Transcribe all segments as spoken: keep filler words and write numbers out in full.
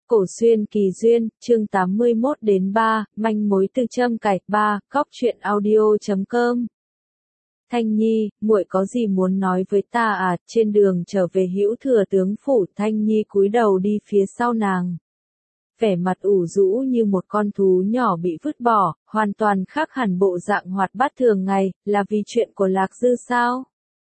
Cổ xuyên kỳ duyên, chương tám mươi mốt đến ba, manh mối từ châm cài, ba, góc truyện audio chấm com. Thanh Nhi, muội có gì muốn nói với ta à? Trên đường trở về Hữu Thừa tướng phủ, Thanh Nhi cúi đầu đi phía sau nàng. Vẻ mặt ủ rũ như một con thú nhỏ bị vứt bỏ, hoàn toàn khác hẳn bộ dạng hoạt bát thường ngày, là vì chuyện của Lạc Dư sao?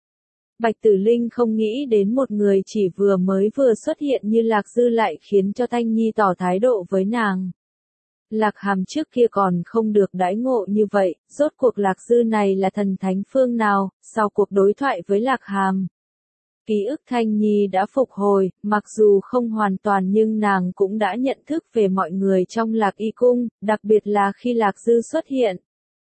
Bạch Tử Linh không nghĩ đến một người chỉ vừa mới vừa xuất hiện như Lạc Dư lại khiến cho Thanh Nhi tỏ thái độ với nàng. Lạc Hàm trước kia còn không được đãi ngộ như vậy, rốt cuộc Lạc Dư này là thần thánh phương nào, sau cuộc đối thoại với Lạc Hàm. Ký ức Thanh Nhi đã phục hồi, mặc dù không hoàn toàn nhưng nàng cũng đã nhận thức về mọi người trong Lạc Y Cung, đặc biệt là khi Lạc Dư xuất hiện.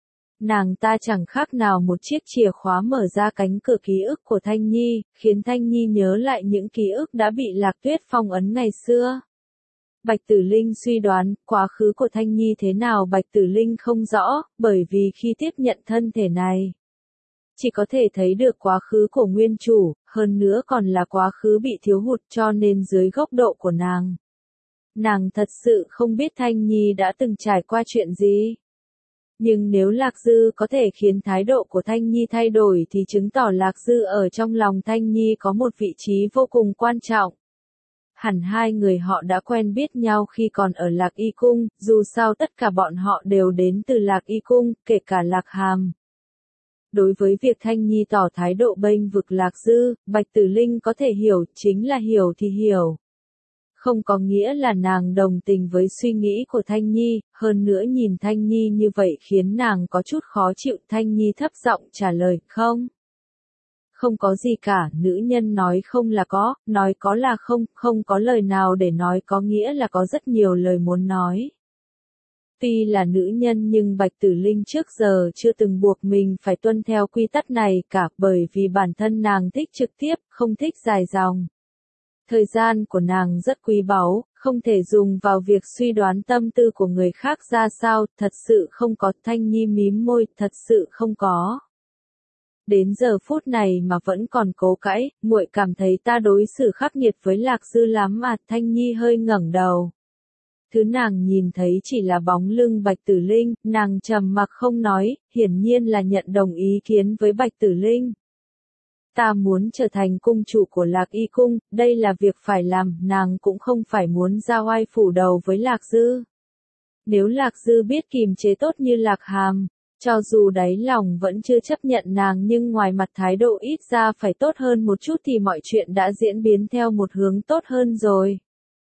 Nàng ta chẳng khác nào một chiếc chìa khóa mở ra cánh cửa ký ức của Thanh Nhi, khiến Thanh Nhi nhớ lại những ký ức đã bị Lạc Tuyết phong ấn ngày xưa. Bạch Tử Linh suy đoán, quá khứ của Thanh Nhi thế nào Bạch Tử Linh không rõ, bởi vì khi tiếp nhận thân thể này, chỉ có thể thấy được quá khứ của nguyên chủ, hơn nữa còn là quá khứ bị thiếu hụt cho nên dưới góc độ của nàng. Nàng thật sự không biết Thanh Nhi đã từng trải qua chuyện gì. Nhưng nếu Lạc Dư có thể khiến thái độ của Thanh Nhi thay đổi thì chứng tỏ Lạc Dư ở trong lòng Thanh Nhi có một vị trí vô cùng quan trọng. Hẳn hai người họ đã quen biết nhau khi còn ở Lạc Y Cung, dù sao tất cả bọn họ đều đến từ Lạc Y Cung, kể cả Lạc Hàm. Đối với việc Thanh Nhi tỏ thái độ bênh vực Lạc Dư, Bạch Tử Linh có thể hiểu, chính là hiểu thì hiểu. Không có nghĩa là nàng đồng tình với suy nghĩ của Thanh Nhi, hơn nữa nhìn Thanh Nhi như vậy khiến nàng có chút khó chịu. Thanh Nhi thấp giọng trả lời, không. Không có gì cả, nữ nhân nói không là có, nói có là không, không có lời nào để nói có nghĩa là có rất nhiều lời muốn nói. Tuy là nữ nhân nhưng Bạch Tử Linh trước giờ chưa từng buộc mình phải tuân theo quy tắc này cả, bởi vì bản thân nàng thích trực tiếp, không thích dài dòng. Thời gian của nàng rất quý báu, không thể dùng vào việc suy đoán tâm tư của người khác ra sao, thật sự không có. Thanh Nhi mím môi, thật sự không có. Đến giờ phút này mà vẫn còn cố cãi, muội cảm thấy ta đối xử khắc nghiệt với Lạc Dư lắm à? Thanh Nhi hơi ngẩng đầu. Thứ nàng nhìn thấy chỉ là bóng lưng Bạch Tử Linh, nàng trầm mặc không nói, hiển nhiên là nhận đồng ý kiến với Bạch Tử Linh. Ta muốn trở thành cung chủ của Lạc Y Cung, đây là việc phải làm, nàng cũng không phải muốn ra oai phủ đầu với Lạc Dư. Nếu Lạc Dư biết kìm chế tốt như Lạc Hàm, cho dù đáy lòng vẫn chưa chấp nhận nàng nhưng ngoài mặt thái độ ít ra phải tốt hơn một chút thì mọi chuyện đã diễn biến theo một hướng tốt hơn rồi.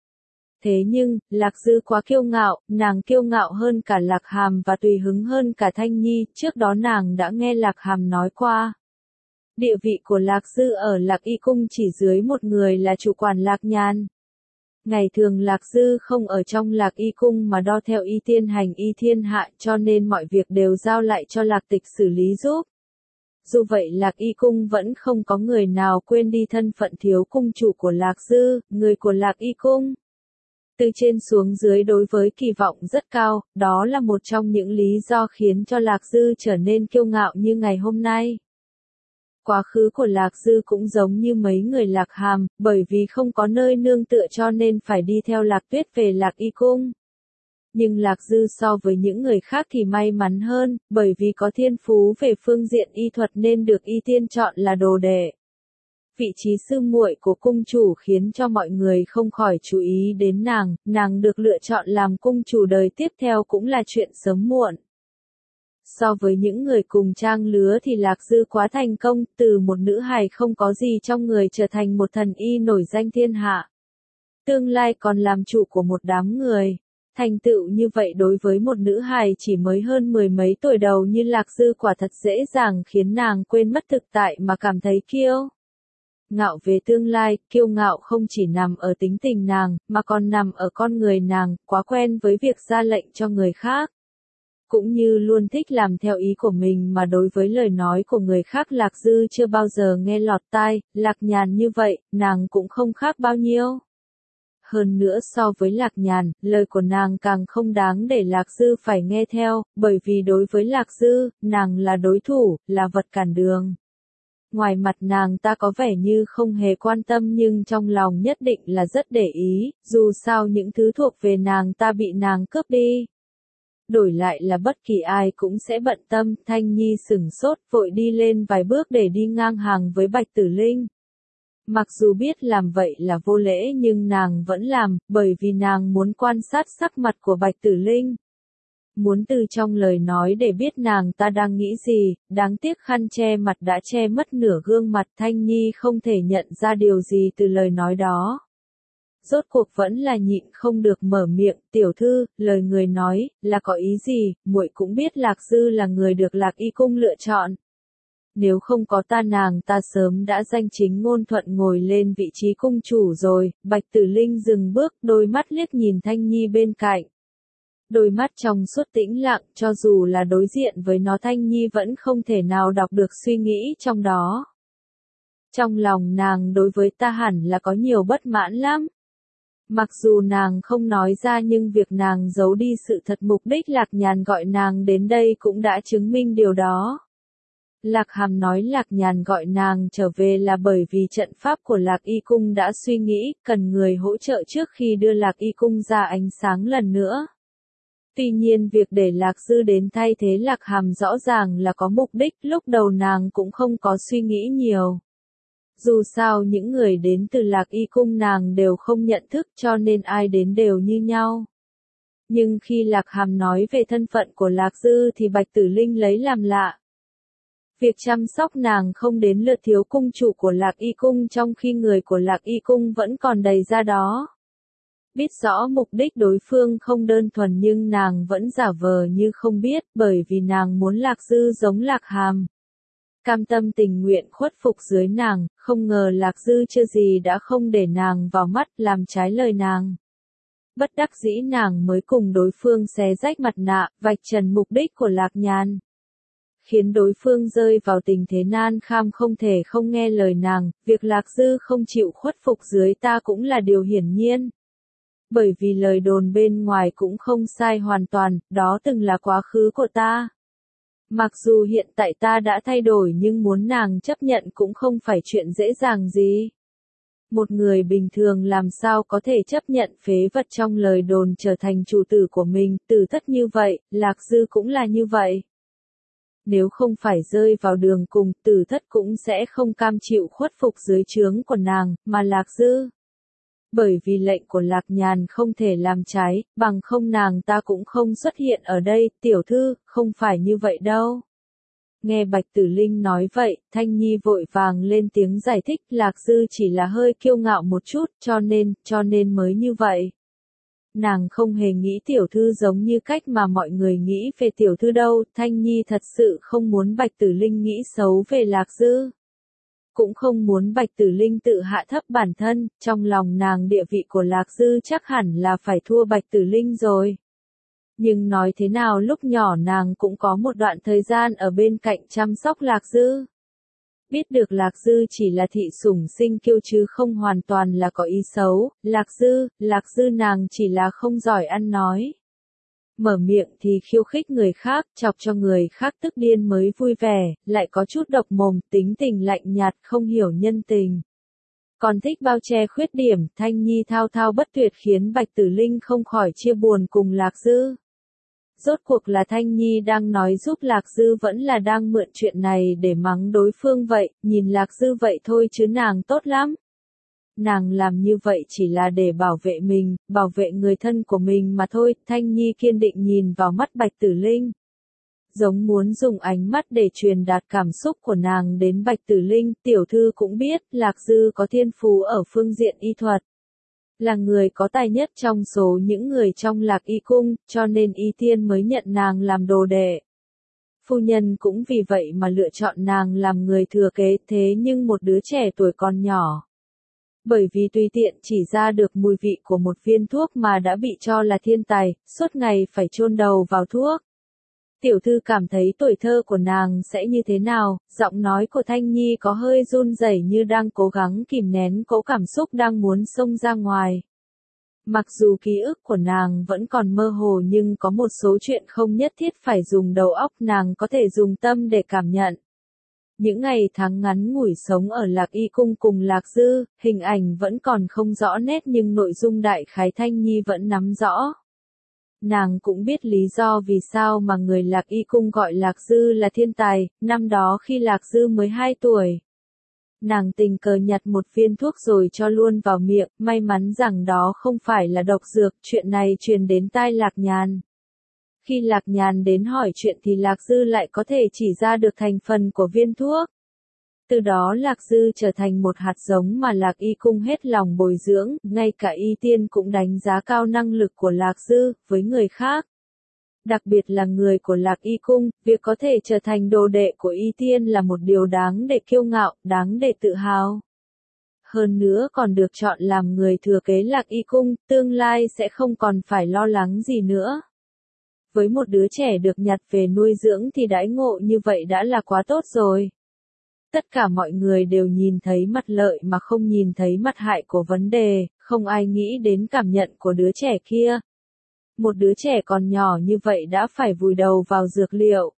Thế nhưng, Lạc Dư quá kiêu ngạo, nàng kiêu ngạo hơn cả Lạc Hàm và tùy hứng hơn cả Thanh Nhi, trước đó nàng đã nghe Lạc Hàm nói qua. Địa vị của Lạc Dư ở Lạc Y Cung chỉ dưới một người là chủ quản Lạc Nhàn. Ngày thường Lạc Dư không ở trong Lạc Y Cung mà đo theo y tiên hành y thiên hạ cho nên mọi việc đều giao lại cho Lạc Tịch xử lý giúp. Dù vậy Lạc Y Cung vẫn không có người nào quên đi thân phận thiếu cung chủ của Lạc Dư, người của Lạc Y Cung. Từ trên xuống dưới đối với kỳ vọng rất cao, đó là một trong những lý do khiến cho Lạc Dư trở nên kiêu ngạo như ngày hôm nay. Quá khứ của Lạc Dư cũng giống như mấy người Lạc Hàm, bởi vì không có nơi nương tựa cho nên phải đi theo Lạc Tuyết về Lạc Y Cung. Nhưng Lạc Dư so với những người khác thì may mắn hơn, bởi vì có thiên phú về phương diện y thuật nên được y tiên chọn là đồ đệ. Vị trí sư muội của cung chủ khiến cho mọi người không khỏi chú ý đến nàng, nàng được lựa chọn làm cung chủ đời tiếp theo cũng là chuyện sớm muộn. So với những người cùng trang lứa thì Lạc Dư quá thành công, từ một nữ hài không có gì trong người trở thành một thần y nổi danh thiên hạ. Tương lai còn làm chủ của một đám người. Thành tựu như vậy đối với một nữ hài chỉ mới hơn mười mấy tuổi đầu như Lạc Dư quả thật dễ dàng khiến nàng quên mất thực tại mà cảm thấy kiêu ngạo về tương lai. Kiêu ngạo không chỉ nằm ở tính tình nàng, mà còn nằm ở con người nàng, quá quen với việc ra lệnh cho người khác. Cũng như luôn thích làm theo ý của mình mà đối với lời nói của người khác Lạc Dư chưa bao giờ nghe lọt tai. Lạc Nhàn như vậy, nàng cũng không khác bao nhiêu. Hơn nữa so với Lạc Nhàn, lời của nàng càng không đáng để Lạc Dư phải nghe theo, bởi vì đối với Lạc Dư, nàng là đối thủ, là vật cản đường. Ngoài mặt nàng ta có vẻ như không hề quan tâm nhưng trong lòng nhất định là rất để ý, dù sao những thứ thuộc về nàng ta bị nàng cướp đi. Đổi lại là bất kỳ ai cũng sẽ bận tâm, Thanh Nhi sửng sốt vội đi lên vài bước để đi ngang hàng với Bạch Tử Linh. Mặc dù biết làm vậy là vô lễ nhưng nàng vẫn làm, bởi vì nàng muốn quan sát sắc mặt của Bạch Tử Linh. Muốn từ trong lời nói để biết nàng ta đang nghĩ gì, đáng tiếc khăn che mặt đã che mất nửa gương mặt, Thanh Nhi không thể nhận ra điều gì từ lời nói đó. Rốt cuộc vẫn là nhịn không được mở miệng, tiểu thư, lời người nói, là có ý gì, muội cũng biết Lạc Dư là người được Lạc Y Cung lựa chọn. Nếu không có ta nàng ta sớm đã danh chính ngôn thuận ngồi lên vị trí cung chủ rồi. Bạch Tử Linh dừng bước, đôi mắt liếc nhìn Thanh Nhi bên cạnh. Đôi mắt trong suốt tĩnh lặng, cho dù là đối diện với nó Thanh Nhi vẫn không thể nào đọc được suy nghĩ trong đó. Trong lòng nàng đối với ta hẳn là có nhiều bất mãn lắm. Mặc dù nàng không nói ra nhưng việc nàng giấu đi sự thật, mục đích Lạc Nhàn gọi nàng đến đây cũng đã chứng minh điều đó. Lạc Hàm nói Lạc Nhàn gọi nàng trở về là bởi vì trận pháp của Lạc Y Cung đã suy nghĩ, cần người hỗ trợ trước khi đưa Lạc Y Cung ra ánh sáng lần nữa. Tuy nhiên việc để Lạc Dư đến thay thế Lạc Hàm rõ ràng là có mục đích, lúc đầu nàng cũng không có suy nghĩ nhiều. Dù sao những người đến từ Lạc Y Cung nàng đều không nhận thức cho nên ai đến đều như nhau. Nhưng khi Lạc Hàm nói về thân phận của Lạc Dư thì Bạch Tử Linh lấy làm lạ. Việc chăm sóc nàng không đến lượt thiếu cung chủ của Lạc Y Cung trong khi người của Lạc Y Cung vẫn còn đầy ra đó. Biết rõ mục đích đối phương không đơn thuần nhưng nàng vẫn giả vờ như không biết bởi vì nàng muốn Lạc Dư giống Lạc Hàm. Cam tâm tình nguyện khuất phục dưới nàng, không ngờ Lạc Dư chưa gì đã không để nàng vào mắt làm trái lời nàng. Bất đắc dĩ nàng mới cùng đối phương xé rách mặt nạ, vạch trần mục đích của Lạc Nhàn. Khiến đối phương rơi vào tình thế nan kham không thể không nghe lời nàng, việc Lạc Dư không chịu khuất phục dưới ta cũng là điều hiển nhiên. Bởi vì lời đồn bên ngoài cũng không sai hoàn toàn, đó từng là quá khứ của ta. Mặc dù hiện tại ta đã thay đổi nhưng muốn nàng chấp nhận cũng không phải chuyện dễ dàng gì. Một người bình thường làm sao có thể chấp nhận phế vật trong lời đồn trở thành chủ tử của mình, Tử Thất như vậy, Lạc Dư cũng là như vậy. Nếu không phải rơi vào đường cùng, Tử Thất cũng sẽ không cam chịu khuất phục dưới trướng của nàng, mà Lạc Dư. Bởi vì lệnh của Lạc Nhàn không thể làm trái, bằng không nàng ta cũng không xuất hiện ở đây, tiểu thư, không phải như vậy đâu. Nghe Bạch Tử Linh nói vậy, Thanh Nhi vội vàng lên tiếng giải thích, Lạc Dư chỉ là hơi kiêu ngạo một chút, cho nên, cho nên mới như vậy. Nàng không hề nghĩ tiểu thư giống như cách mà mọi người nghĩ về tiểu thư đâu, Thanh Nhi thật sự không muốn Bạch Tử Linh nghĩ xấu về Lạc Dư. Cũng không muốn Bạch Tử Linh tự hạ thấp bản thân, trong lòng nàng địa vị của Lạc Dư chắc hẳn là phải thua Bạch Tử Linh rồi. Nhưng nói thế nào lúc nhỏ nàng cũng có một đoạn thời gian ở bên cạnh chăm sóc Lạc Dư. Biết được Lạc Dư chỉ là thị sủng sinh kiêu chứ không hoàn toàn là có ý xấu, Lạc Dư, Lạc Dư nàng chỉ là không giỏi ăn nói. Mở miệng thì khiêu khích người khác, chọc cho người khác tức điên mới vui vẻ, lại có chút độc mồm, tính tình lạnh nhạt, không hiểu nhân tình. Còn thích bao che khuyết điểm, Thanh Nhi thao thao bất tuyệt khiến Bạch Tử Linh không khỏi chia buồn cùng Lạc Dư. Rốt cuộc là Thanh Nhi đang nói giúp Lạc Dư vẫn là đang mượn chuyện này để mắng đối phương vậy, nhìn Lạc Dư vậy thôi chứ nàng tốt lắm. Nàng làm như vậy chỉ là để bảo vệ mình, bảo vệ người thân của mình mà thôi, Thanh Nhi kiên định nhìn vào mắt Bạch Tử Linh. Giống muốn dùng ánh mắt để truyền đạt cảm xúc của nàng đến Bạch Tử Linh, tiểu thư cũng biết, Lạc Dư có thiên phú ở phương diện y thuật. Là người có tài nhất trong số những người trong Lạc Y Cung, cho nên Y Tiên mới nhận nàng làm đồ đệ. Phu nhân cũng vì vậy mà lựa chọn nàng làm người thừa kế, thế nhưng một đứa trẻ tuổi còn nhỏ. Bởi vì tùy tiện chỉ ra được mùi vị của một viên thuốc mà đã bị cho là thiên tài, suốt ngày phải chôn đầu vào thuốc. Tiểu thư cảm thấy tuổi thơ của nàng sẽ như thế nào, giọng nói của Thanh Nhi có hơi run rẩy như đang cố gắng kìm nén cỗ cảm xúc đang muốn xông ra ngoài. Mặc dù ký ức của nàng vẫn còn mơ hồ nhưng có một số chuyện không nhất thiết phải dùng đầu óc, nàng có thể dùng tâm để cảm nhận. Những ngày tháng ngắn ngủi sống ở Lạc Y Cung cùng Lạc Dư, hình ảnh vẫn còn không rõ nét nhưng nội dung đại khái Thanh Nhi vẫn nắm rõ. Nàng cũng biết lý do vì sao mà người Lạc Y Cung gọi Lạc Dư là thiên tài, năm đó khi Lạc Dư mới hai tuổi. Nàng tình cờ nhặt một viên thuốc rồi cho luôn vào miệng, may mắn rằng đó không phải là độc dược, chuyện này truyền đến tai Lạc Nhàn. Khi Lạc Nhàn đến hỏi chuyện thì Lạc Dư lại có thể chỉ ra được thành phần của viên thuốc. Từ đó Lạc Dư trở thành một hạt giống mà Lạc Y Cung hết lòng bồi dưỡng, ngay cả Y Tiên cũng đánh giá cao năng lực của Lạc Dư, với người khác. Đặc biệt là người của Lạc Y Cung, việc có thể trở thành đồ đệ của Y Tiên là một điều đáng để kiêu ngạo, đáng để tự hào. Hơn nữa còn được chọn làm người thừa kế Lạc Y Cung, tương lai sẽ không còn phải lo lắng gì nữa. Với một đứa trẻ được nhặt về nuôi dưỡng thì đãi ngộ như vậy đã là quá tốt rồi. Tất cả mọi người đều nhìn thấy mặt lợi mà không nhìn thấy mặt hại của vấn đề, không ai nghĩ đến cảm nhận của đứa trẻ kia. Một đứa trẻ còn nhỏ như vậy đã phải vùi đầu vào dược liệu.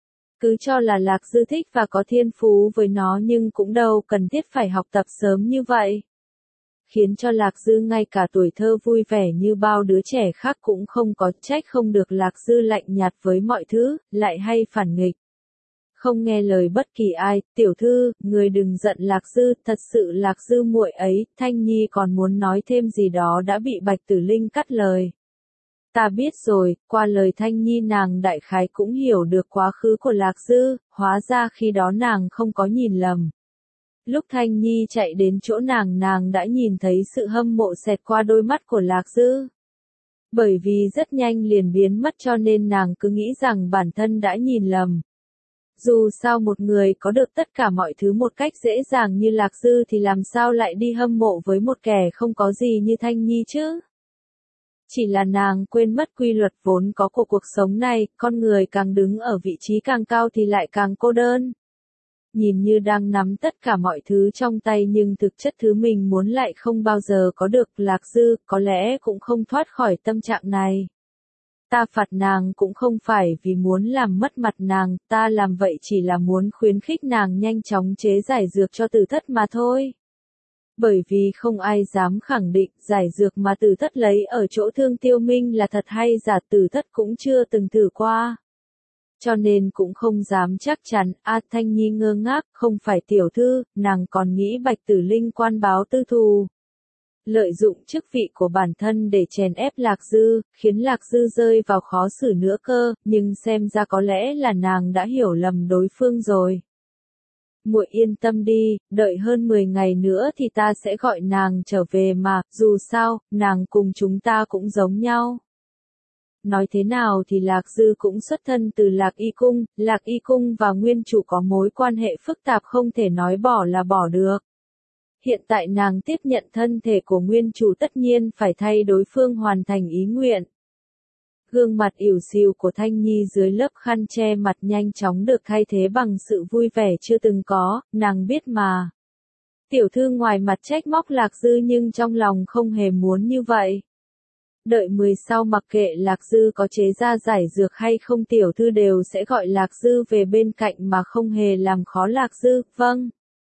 Cứ cho là Lạc Dư thích và có thiên phú với nó nhưng cũng đâu cần thiết phải học tập sớm như vậy. Khiến cho Lạc Dư ngay cả tuổi thơ vui vẻ như bao đứa trẻ khác cũng không có, trách không được Lạc Dư lạnh nhạt với mọi thứ, lại hay phản nghịch. Không nghe lời bất kỳ ai, tiểu thư, người đừng giận Lạc Dư, thật sự Lạc Dư muội ấy, Thanh Nhi còn muốn nói thêm gì đó đã bị Bạch Tử Linh cắt lời. Ta biết rồi, qua lời Thanh Nhi nàng đại khái cũng hiểu được quá khứ của Lạc Dư, hóa ra khi đó nàng không có nhìn lầm. Lúc Thanh Nhi chạy đến chỗ nàng nàng đã nhìn thấy sự hâm mộ xẹt qua đôi mắt của Lạc Dư. Bởi vì rất nhanh liền biến mất cho nên nàng cứ nghĩ rằng bản thân đã nhìn lầm. Dù sao một người có được tất cả mọi thứ một cách dễ dàng như Lạc Dư thì làm sao lại đi hâm mộ với một kẻ không có gì như Thanh Nhi chứ? Chỉ là nàng quên mất quy luật vốn có của cuộc sống này, con người càng đứng ở vị trí càng cao thì lại càng cô đơn. Nhìn như đang nắm tất cả mọi thứ trong tay nhưng thực chất thứ mình muốn lại không bao giờ có được. Lạc Dư có lẽ cũng không thoát khỏi tâm trạng này. Ta phạt nàng cũng không phải vì muốn làm mất mặt nàng, ta làm vậy chỉ là muốn khuyến khích nàng nhanh chóng chế giải dược cho Tử Thất mà thôi. Bởi vì không ai dám khẳng định giải dược mà Tử Thất lấy ở chỗ Thương Tiêu Minh là thật hay giả, Tử Thất cũng chưa từng thử qua. Cho nên cũng không dám chắc chắn. A Thanh Nhi ngơ ngác, không phải tiểu thư, nàng còn nghĩ Bạch Tử Linh quan báo tư thù. Lợi dụng chức vị của bản thân để chèn ép Lạc Dư, khiến Lạc Dư rơi vào khó xử nữa cơ, nhưng xem ra có lẽ là nàng đã hiểu lầm đối phương rồi. Muội yên tâm đi, đợi hơn mười ngày nữa thì ta sẽ gọi nàng trở về mà, dù sao, nàng cùng chúng ta cũng giống nhau. Nói thế nào thì Lạc Dư cũng xuất thân từ Lạc Y Cung, Lạc Y Cung và nguyên chủ có mối quan hệ phức tạp không thể nói bỏ là bỏ được. Hiện tại nàng tiếp nhận thân thể của nguyên chủ tất nhiên phải thay đối phương hoàn thành ý nguyện. Gương mặt ỉu xìu của Thanh Nhi dưới lớp khăn che mặt nhanh chóng được thay thế bằng sự vui vẻ chưa từng có, nàng biết mà. Tiểu thư ngoài mặt trách móc Lạc Dư nhưng trong lòng không hề muốn như vậy. Đợi mười sau mặc kệ Lạc Dư có chế ra giải dược hay không tiểu thư đều sẽ gọi Lạc Dư về bên cạnh mà không hề làm khó Lạc Dư, vâng.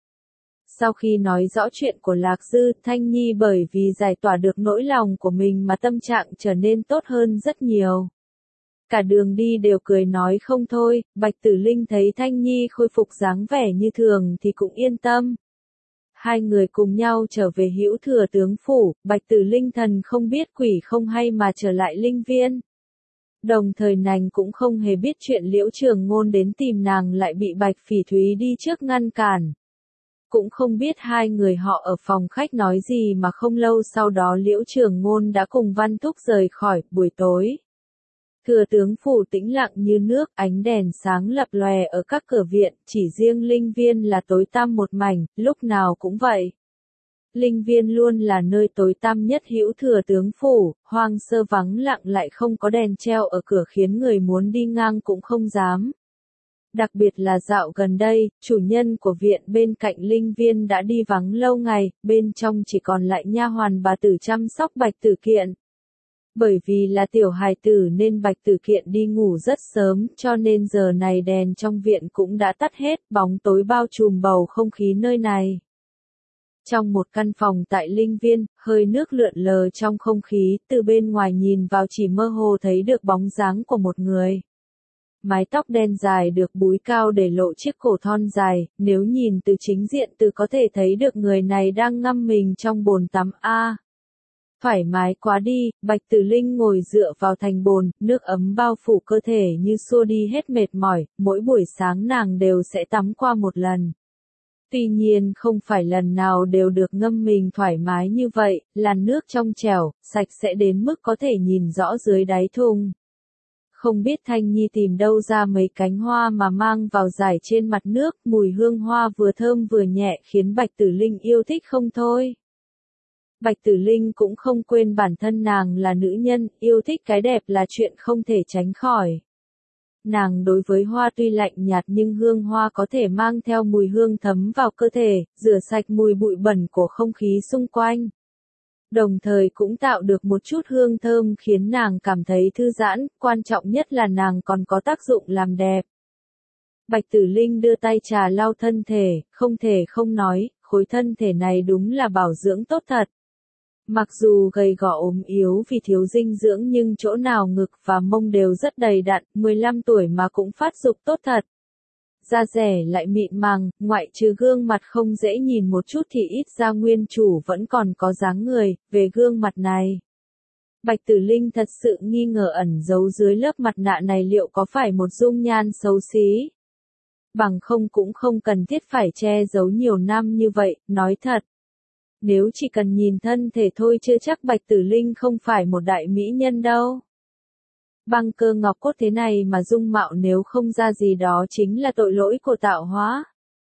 Sau khi nói rõ chuyện của Lạc Dư, Thanh Nhi bởi vì giải tỏa được nỗi lòng của mình mà tâm trạng trở nên tốt hơn rất nhiều. Cả đường đi đều cười nói không thôi, Bạch Tử Linh thấy Thanh Nhi khôi phục dáng vẻ như thường thì cũng yên tâm. Hai người cùng nhau trở về Hữu Thừa tướng phủ, Bạch Tử Linh thần không biết quỷ không hay mà trở lại Linh Viên. Đồng thời nàng cũng không hề biết chuyện Liễu Trường Ngôn đến tìm nàng lại bị Bạch Phỉ Thúy đi trước ngăn cản. Cũng không biết hai người họ ở phòng khách nói gì mà không lâu sau đó Liễu Trường Ngôn đã cùng Văn Thúc rời khỏi. Buổi tối, Thừa tướng phủ tĩnh lặng như nước, ánh đèn sáng lập lòe ở các cửa viện, chỉ riêng Linh Viên là tối tăm một mảnh, lúc nào cũng vậy. Linh Viên luôn là nơi tối tăm nhất Hữu Thừa tướng phủ, hoang sơ vắng lặng lại không có đèn treo ở cửa khiến người muốn đi ngang cũng không dám. Đặc biệt là dạo gần đây, chủ nhân của viện bên cạnh Linh Viên đã đi vắng lâu ngày, bên trong chỉ còn lại nha hoàn bà tử chăm sóc Bạch Tử Kiện. Bởi vì là tiểu hài tử nên Bạch Tử Kiện đi ngủ rất sớm, cho nên giờ này đèn trong viện cũng đã tắt hết, bóng tối bao trùm bầu không khí nơi này. Trong một căn phòng tại Linh Viên, hơi nước lượn lờ trong không khí, từ bên ngoài nhìn vào chỉ mơ hồ thấy được bóng dáng của một người. Mái tóc đen dài được búi cao để lộ chiếc cổ thon dài, nếu nhìn từ chính diện từ có thể thấy được người này đang ngâm mình trong bồn tắm a. Thoải mái quá đi, Bạch Tử Linh ngồi dựa vào thành bồn, nước ấm bao phủ cơ thể như xua đi hết mệt mỏi, mỗi buổi sáng nàng đều sẽ tắm qua một lần. Tuy nhiên không phải lần nào đều được ngâm mình thoải mái như vậy, làn nước trong trẻo, sạch sẽ đến mức có thể nhìn rõ dưới đáy thùng. Không biết Thanh Nhi tìm đâu ra mấy cánh hoa mà mang vào rải trên mặt nước, mùi hương hoa vừa thơm vừa nhẹ khiến Bạch Tử Linh yêu thích không thôi. Bạch Tử Linh cũng không quên bản thân nàng là nữ nhân, yêu thích cái đẹp là chuyện không thể tránh khỏi. Nàng đối với hoa tuy lạnh nhạt nhưng hương hoa có thể mang theo mùi hương thấm vào cơ thể, rửa sạch mùi bụi bẩn của không khí xung quanh. Đồng thời cũng tạo được một chút hương thơm khiến nàng cảm thấy thư giãn, quan trọng nhất là nàng còn có tác dụng làm đẹp. Bạch Tử Linh đưa tay trà lau thân thể, không thể không nói, khối thân thể này đúng là bảo dưỡng tốt thật. Mặc dù gầy gò ốm yếu vì thiếu dinh dưỡng nhưng chỗ nào ngực và mông đều rất đầy đặn, mười lăm tuổi mà cũng phát dục tốt thật. Da dẻ lại mịn màng, ngoại trừ gương mặt không dễ nhìn một chút thì ít ra nguyên chủ vẫn còn có dáng người, về gương mặt này. Bạch Tử Linh thật sự nghi ngờ ẩn giấu dưới lớp mặt nạ này liệu có phải một dung nhan xấu xí. Bằng không cũng không cần thiết phải che giấu nhiều năm như vậy, nói thật. Nếu chỉ cần nhìn thân thể thôi chưa chắc Bạch Tử Linh không phải một đại mỹ nhân đâu. Băng cơ ngọc cốt thế này mà dung mạo nếu không ra gì đó chính là tội lỗi của tạo hóa.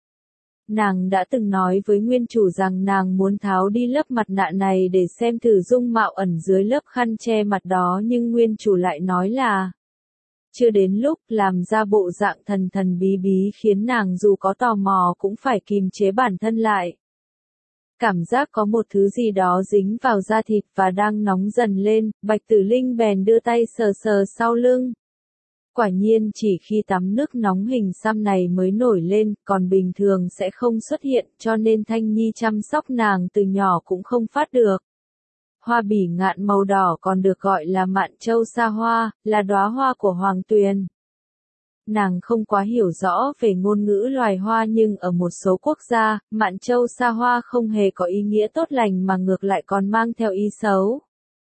Nàng đã từng nói với nguyên chủ rằng nàng muốn tháo đi lớp mặt nạ này để xem thử dung mạo ẩn dưới lớp khăn che mặt đó nhưng nguyên chủ lại nói là chưa đến lúc làm ra bộ dạng thần thần bí bí khiến nàng dù có tò mò cũng phải kìm chế bản thân lại. Cảm giác có một thứ gì đó dính vào da thịt và đang nóng dần lên, Bạch Tử Linh bèn đưa tay sờ sờ sau lưng. Quả nhiên chỉ khi tắm nước nóng hình xăm này mới nổi lên, còn bình thường sẽ không xuất hiện, cho nên Thanh Nhi chăm sóc nàng từ nhỏ cũng không phát được. Hoa bỉ ngạn màu đỏ còn được gọi là mạn châu sa hoa, là đóa hoa của Hoàng Tuyền. Nàng không quá hiểu rõ về ngôn ngữ loài hoa nhưng ở một số quốc gia, mạn châu sa hoa không hề có ý nghĩa tốt lành mà ngược lại còn mang theo ý xấu.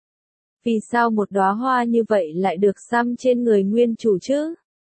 Vì sao một đóa hoa như vậy lại được xăm trên người nguyên chủ chứ?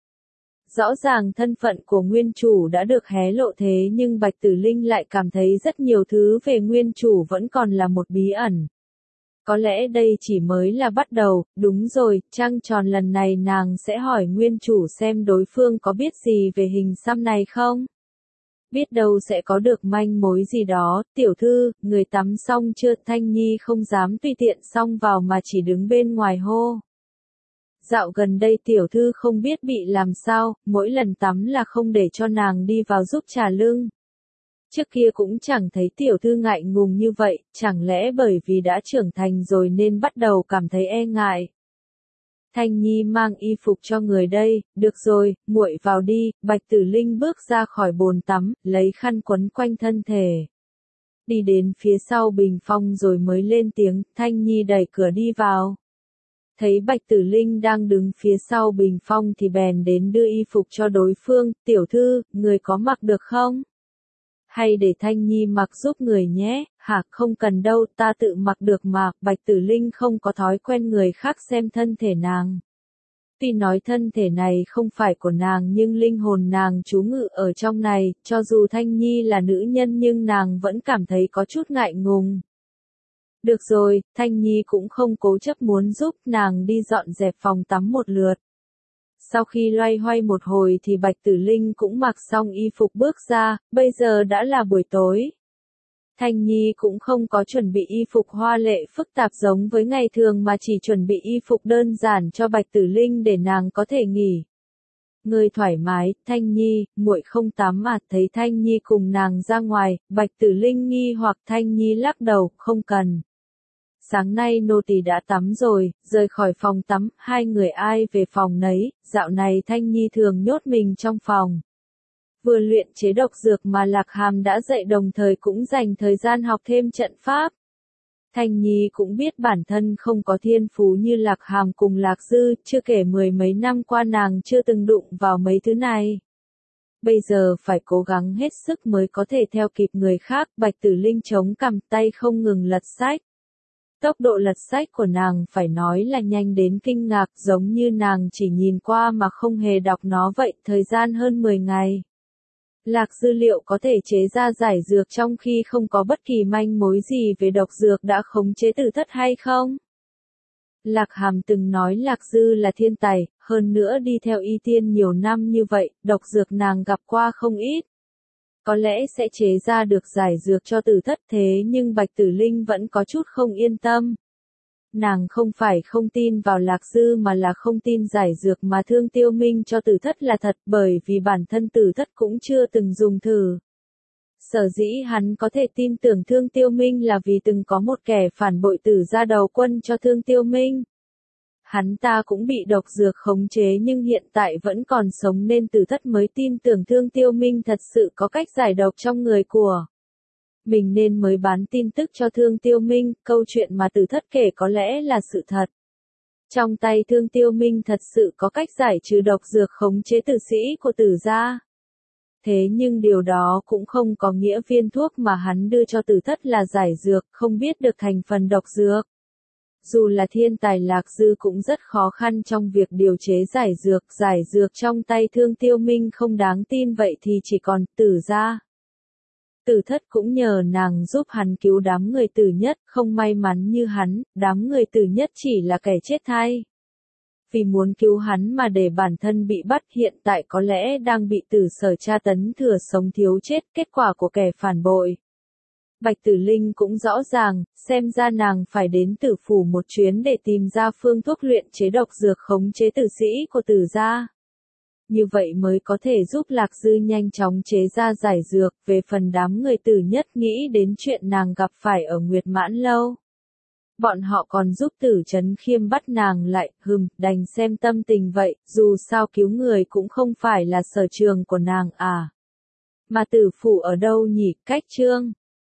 Rõ ràng thân phận của nguyên chủ đã được hé lộ thế nhưng Bạch Tử Linh lại cảm thấy rất nhiều thứ về nguyên chủ vẫn còn là một bí ẩn. Có lẽ đây chỉ mới là bắt đầu, đúng rồi, trăng tròn lần này nàng sẽ hỏi nguyên chủ xem đối phương có biết gì về hình xăm này không? Biết đâu sẽ có được manh mối gì đó, tiểu thư, người tắm xong chưa? Thanh Nhi không dám tùy tiện xông vào mà chỉ đứng bên ngoài hô. Dạo gần đây tiểu thư không biết bị làm sao, mỗi lần tắm là không để cho nàng đi vào giúp trà lưng. Trước kia cũng chẳng thấy tiểu thư ngại ngùng như vậy, chẳng lẽ bởi vì đã trưởng thành rồi nên bắt đầu cảm thấy e ngại. Thanh Nhi mang y phục cho người đây, được rồi, muội vào đi, Bạch Tử Linh bước ra khỏi bồn tắm, lấy khăn quấn quanh thân thể. Đi đến phía sau bình phong rồi mới lên tiếng, Thanh Nhi đẩy cửa đi vào. Thấy Bạch Tử Linh đang đứng phía sau bình phong thì bèn đến đưa y phục cho đối phương, tiểu thư, người có mặc được không? Hay để Thanh Nhi mặc giúp người nhé, hả không cần đâu, ta tự mặc được mà, Bạch Tử Linh không có thói quen người khác xem thân thể nàng. Tuy nói thân thể này không phải của nàng nhưng linh hồn nàng trú ngự ở trong này, cho dù Thanh Nhi là nữ nhân nhưng nàng vẫn cảm thấy có chút ngại ngùng. Được rồi, Thanh Nhi cũng không cố chấp muốn giúp nàng đi dọn dẹp phòng tắm một lượt. Sau khi loay hoay một hồi thì Bạch Tử Linh cũng mặc xong y phục bước ra, bây giờ đã là buổi tối. Thanh Nhi cũng không có chuẩn bị y phục hoa lệ phức tạp giống với ngày thường mà chỉ chuẩn bị y phục đơn giản cho Bạch Tử Linh để nàng có thể nghỉ. Người thoải mái, Thanh Nhi, muội không tắm à? Thấy Thanh Nhi cùng nàng ra ngoài, Bạch Tử Linh nghi hoặc Thanh Nhi lắc đầu, không cần. sáng nay nô tỳ đã tắm rồi, rời khỏi phòng tắm, hai người ai về phòng nấy, dạo này Thanh Nhi thường nhốt mình trong phòng. Vừa luyện chế độc dược mà Lạc Hàm đã dạy đồng thời cũng dành thời gian học thêm trận pháp. Thanh Nhi cũng biết bản thân không có thiên phú như Lạc Hàm cùng Lạc Dư, chưa kể mười mấy năm qua nàng chưa từng đụng vào mấy thứ này. Bây giờ phải cố gắng hết sức mới có thể theo kịp người khác, Bạch Tử Linh chống cằm tay không ngừng lật sách. Tốc độ lật sách của nàng phải nói là nhanh đến kinh ngạc, giống như nàng chỉ nhìn qua mà không hề đọc nó vậy, thời gian hơn mười ngày. Lạc Dư liệu có thể chế ra giải dược trong khi không có bất kỳ manh mối gì về độc dược đã khống chế Tử Thất hay không? Lạc Hàm từng nói Lạc Dư là thiên tài, hơn nữa đi theo Y Tiên nhiều năm như vậy, độc dược nàng gặp qua không ít. Có lẽ sẽ chế ra được giải dược cho Tử Thất, thế nhưng Bạch Tử Linh vẫn có chút không yên tâm. Nàng không phải không tin vào Lạc Dư mà là không tin giải dược mà Thương Tiêu Minh cho Tử Thất là thật, bởi vì bản thân Tử Thất cũng chưa từng dùng thử. Sở dĩ hắn có thể tin tưởng Thương Tiêu Minh là vì từng có một kẻ phản bội Tử gia đầu quân cho Thương Tiêu Minh. Hắn ta cũng bị độc dược khống chế nhưng hiện tại vẫn còn sống nên Tử Thất mới tin tưởng Thương Tiêu Minh thật sự có cách giải độc trong người của mình nên mới bán tin tức cho Thương Tiêu Minh, câu chuyện mà Tử Thất kể có lẽ là sự thật. Trong tay Thương Tiêu Minh thật sự có cách giải trừ độc dược khống chế tử sĩ của Tử gia. Thế nhưng điều đó cũng không có nghĩa viên thuốc mà hắn đưa cho Tử Thất là giải dược, không biết được thành phần độc dược. Dù là thiên tài Lạc Dư cũng rất khó khăn trong việc điều chế giải dược, giải dược trong tay Thương Tiêu Minh không đáng tin vậy thì chỉ còn Tử gia. Tử Thất cũng nhờ nàng giúp hắn cứu đám người Tử Nhất, không may mắn như hắn, đám người Tử Nhất chỉ là kẻ chết thay. Vì muốn cứu hắn mà để bản thân bị bắt, hiện tại có lẽ đang bị Tử Sở tra tấn thừa sống thiếu chết, kết quả của kẻ phản bội. Bạch Tử Linh cũng rõ ràng, xem ra nàng phải đến Tử phủ một chuyến để tìm ra phương thuốc luyện chế độc dược khống chế tử sĩ của Tử gia. Như vậy mới có thể giúp Lạc Dư nhanh chóng chế ra giải dược, về phần đám người Tử Nhất nghĩ đến chuyện nàng gặp phải ở Nguyệt Mãn Lâu. Bọn họ còn giúp Tử Chấn Khiêm bắt nàng lại, hừm, đành xem tâm tình vậy, dù sao cứu người cũng không phải là sở trường của nàng à. Mà Tử phủ ở đâu nhỉ, cách chương.